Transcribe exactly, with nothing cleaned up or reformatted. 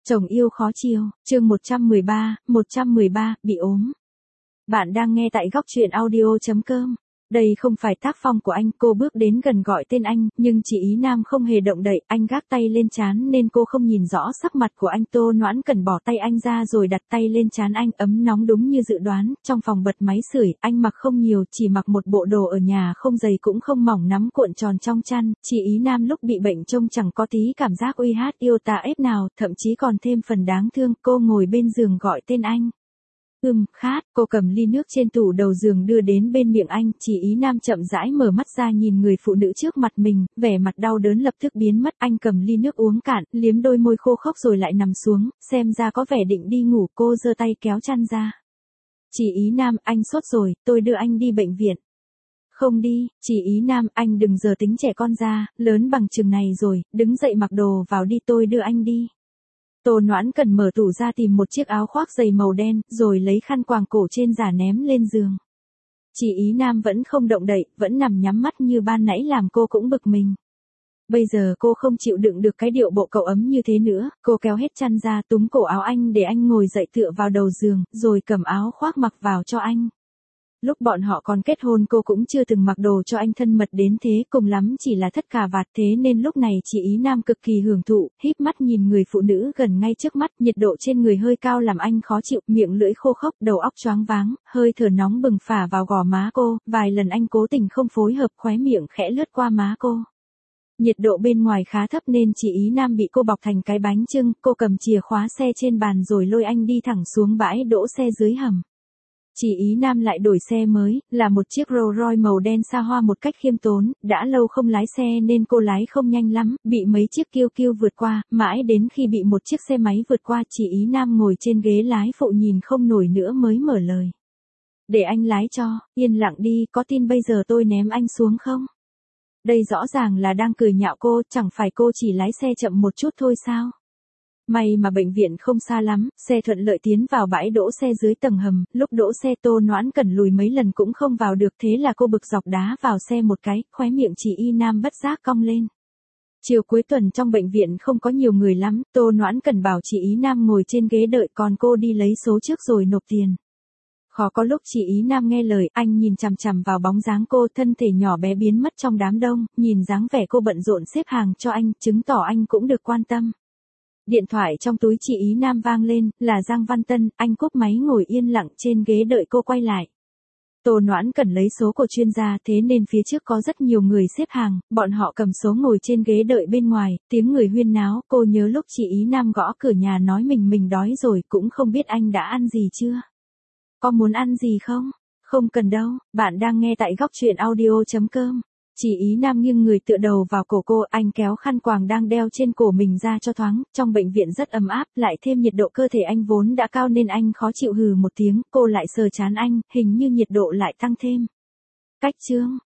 Chồng yêu khó chiều, chương một trăm mười ba, một trăm mười ba, bị ốm. Bạn đang nghe tại góc truyện audio chấm com. Đây không phải tác phong của anh, cô bước đến gần gọi tên anh, nhưng chị Ý Nam không hề động đậy, anh gác tay lên trán nên cô không nhìn rõ sắc mặt của anh. Tô Noãn Cần bỏ tay anh ra rồi đặt tay lên trán anh, ấm nóng đúng như dự đoán, trong phòng bật máy sưởi, anh mặc không nhiều, chỉ mặc một bộ đồ ở nhà không dày cũng không mỏng nắm cuộn tròn trong chăn. Chị Ý Nam lúc bị bệnh trông chẳng có tí cảm giác uy hát yêu tà ép nào, thậm chí còn thêm phần đáng thương. Cô ngồi bên giường gọi tên anh. Ừm, khát, cô cầm ly nước trên tủ đầu giường đưa đến bên miệng anh, chị Ý Nam chậm rãi mở mắt ra nhìn người phụ nữ trước mặt mình, vẻ mặt đau đớn lập tức biến mất, anh cầm ly nước uống cạn, liếm đôi môi khô khốc rồi lại nằm xuống, xem ra có vẻ định đi ngủ, cô giơ tay kéo chăn ra. Chị Ý Nam, anh sốt rồi, tôi đưa anh đi bệnh viện. Không đi, chị Ý Nam, anh đừng giờ tính trẻ con ra, lớn bằng chừng này rồi, đứng dậy mặc đồ vào đi, tôi đưa anh đi. Tô Noãn Cần mở tủ ra tìm một chiếc áo khoác dày màu đen, rồi lấy khăn quàng cổ trên giả ném lên giường. Chị Ý Nam vẫn không động đậy, vẫn nằm nhắm mắt như ban nãy làm cô cũng bực mình. Bây giờ cô không chịu đựng được cái điệu bộ cậu ấm như thế nữa, cô kéo hết chăn ra túm cổ áo anh để anh ngồi dậy tựa vào đầu giường, rồi cầm áo khoác mặc vào cho anh. Lúc bọn họ còn kết hôn cô cũng chưa từng mặc đồ cho anh thân mật đến thế, cùng lắm chỉ là thắt cà vạt, thế nên lúc này chị Ý Nam cực kỳ hưởng thụ, híp mắt nhìn người phụ nữ gần ngay trước mắt, nhiệt độ trên người hơi cao làm anh khó chịu, miệng lưỡi khô khốc, đầu óc choáng váng, hơi thở nóng bừng phả vào gò má cô, vài lần anh cố tình không phối hợp, khóe miệng khẽ lướt qua má cô. Nhiệt độ bên ngoài khá thấp nên chị Ý Nam bị cô bọc thành cái bánh chưng, cô cầm chìa khóa xe trên bàn rồi lôi anh đi thẳng xuống bãi đỗ xe dưới hầm. Chị Ý Nam lại đổi xe mới, là một chiếc Rolls Royce màu đen xa hoa một cách khiêm tốn, đã lâu không lái xe nên cô lái không nhanh lắm, bị mấy chiếc kiêu kiêu vượt qua, mãi đến khi bị một chiếc xe máy vượt qua, chị Ý Nam ngồi trên ghế lái phụ nhìn không nổi nữa mới mở lời. Để anh lái cho, yên lặng đi, có tin bây giờ tôi ném anh xuống không? Đây rõ ràng là đang cười nhạo cô, chẳng phải cô chỉ lái xe chậm một chút thôi sao? May mà bệnh viện không xa lắm, xe thuận lợi tiến vào bãi đỗ xe dưới tầng hầm, lúc đỗ xe Tô Noãn Cần lùi mấy lần cũng không vào được, thế là cô bực dọc đá vào xe một cái, khóe miệng chị Y Nam bất giác cong lên. Chiều cuối tuần trong bệnh viện không có nhiều người lắm, Tô Noãn Cần bảo chị Ý Nam ngồi trên ghế đợi còn cô đi lấy số trước rồi nộp tiền. Khó có lúc chị Ý Nam nghe lời, anh nhìn chằm chằm vào bóng dáng cô, thân thể nhỏ bé biến mất trong đám đông, nhìn dáng vẻ cô bận rộn xếp hàng cho anh, chứng tỏ anh cũng được quan tâm. Điện thoại trong túi chị Ý Nam vang lên, là Giang Văn Tân, anh cúp máy ngồi yên lặng trên ghế đợi cô quay lại. Tô Noãn Cần lấy số của chuyên gia, thế nên phía trước có rất nhiều người xếp hàng, bọn họ cầm số ngồi trên ghế đợi bên ngoài, tiếng người huyên náo, cô nhớ lúc chị Ý Nam gõ cửa nhà nói mình mình đói rồi, cũng không biết anh đã ăn gì chưa. Có muốn ăn gì không? Không cần đâu, bạn đang nghe tại góc truyện audio chấm com. Chị Ý Nam nghiêng người tựa đầu vào cổ cô, anh kéo khăn quàng đang đeo trên cổ mình ra cho thoáng, trong bệnh viện rất ấm áp, lại thêm nhiệt độ cơ thể anh vốn đã cao nên anh khó chịu hừ một tiếng, cô lại sờ trán anh, hình như nhiệt độ lại tăng thêm. Cách chương,